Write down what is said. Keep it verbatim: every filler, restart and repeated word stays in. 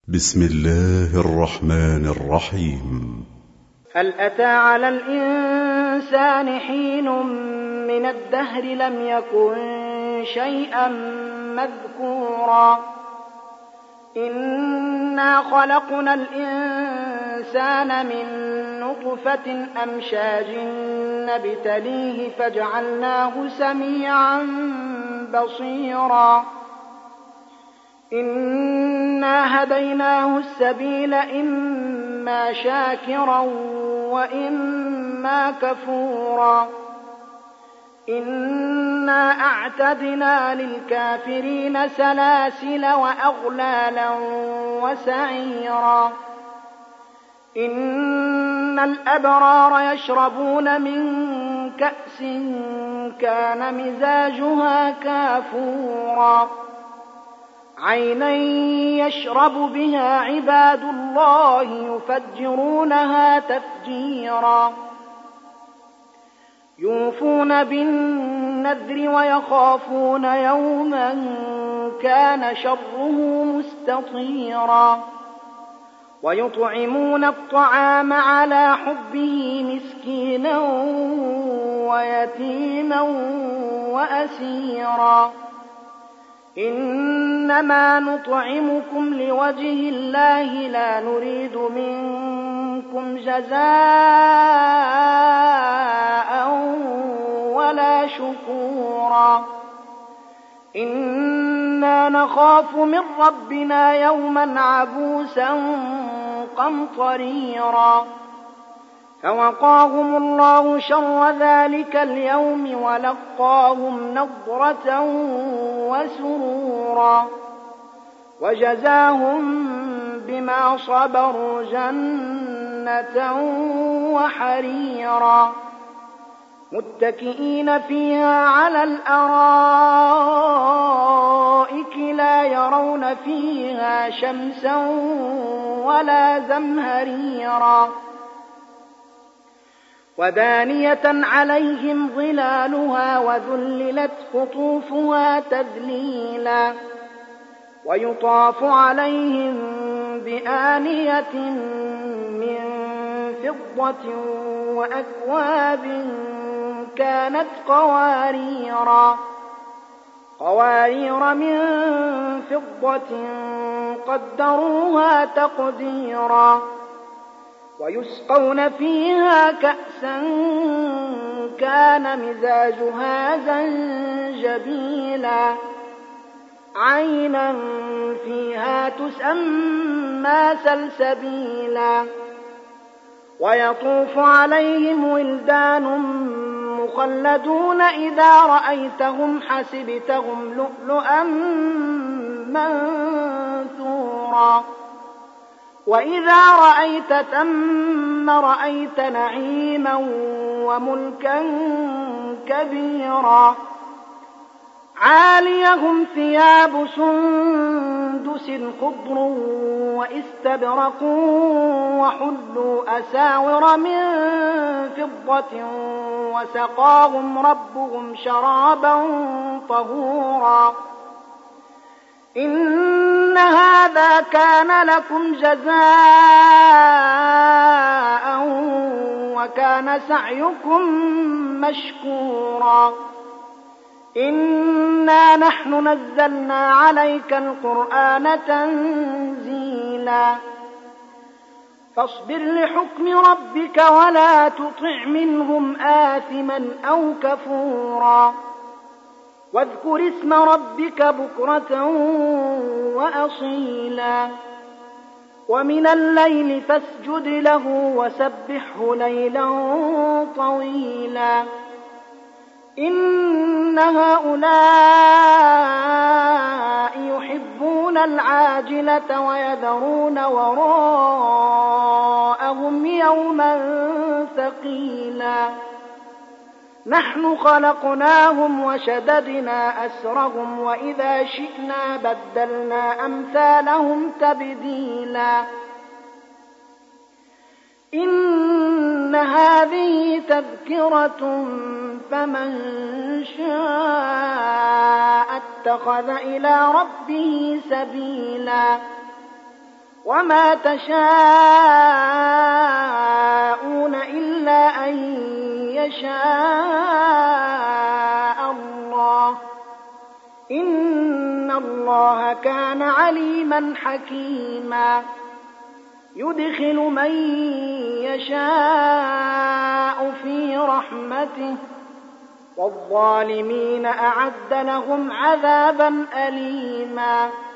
بسم الله الرحمن الرحيم. هل أتى على الإنسان حين من الدهر لم يكن شيئا مذكورا إنا خلقنا الإنسان من نطفة أمشاج نبتليه فجعلناه سميعا بصيرا إنا هديناه السبيل إما شاكرا وإما كفورا إنا أعتدنا للكافرين سلاسل وأغلالا وسعيرا إن الأبرار يشربون من كأس كان مزاجها كافورا عينا يشرب بها عباد الله يفجرونها تفجيرا يوفون بالنذر ويخافون يوما كان شره مستطيرا ويطعمون الطعام على حبه مسكينا ويتيما وأسيرا إنما نطعمكم لوجه الله لا نريد منكم جزاء ولا شكورا إنا نخاف من ربنا يوما عبوسا قمطريرا فوقاهم الله شر ذلك اليوم ولقاهم نضرة وسرورا وجزاهم بما صبروا جنة وحريرا متكئين فيها على الأرائك لا يرون فيها شمسا ولا زمهريرا ودانية عليهم ظلالها وذللت قطوفها تذليلا ويطاف عليهم بآنية من فضة وأكواب كانت قواريرا قوارير من فضة قدروها تقديرا ويسقون فيها كأسا كان مزاجها زنجبيلا عينا فيها تسمى سلسبيلا ويطوف عليهم ولدان مخلدون إذا رأيتهم حسبتهم لؤلؤا منثورا وإذا رأيت ثم رأيت نعيما وملكا كبيرا عاليهم ثياب سندس خضر واستبرق وحلوا أساور من فضة وسقاهم ربهم شرابا طهورا إن هذا كان لكم جزاء وكان سعيكم مشكورا إنا نحن نزلنا عليك القرآن تنزيلا فاصبر لحكم ربك ولا تطع منهم آثما أو كفورا واذكر اسم ربك بكرة وأصيلا ومن الليل فاسجد له وسبحه ليلا طويلا إن هؤلاء يحبون العاجلة ويذرون وراءهم يوما ثقيلا نحن خلقناهم وشددنا أسرهم وإذا شئنا بدلنا أمثالهم تبديلا إن هذه تذكرة فمن شاء اتخذ إلى ربه سبيلا وما تشاءون إلا أن يشاء الله إن الله كان عليما حكيما يدخل من يشاء في رحمته والظالمين أعد لهم عذابا أليما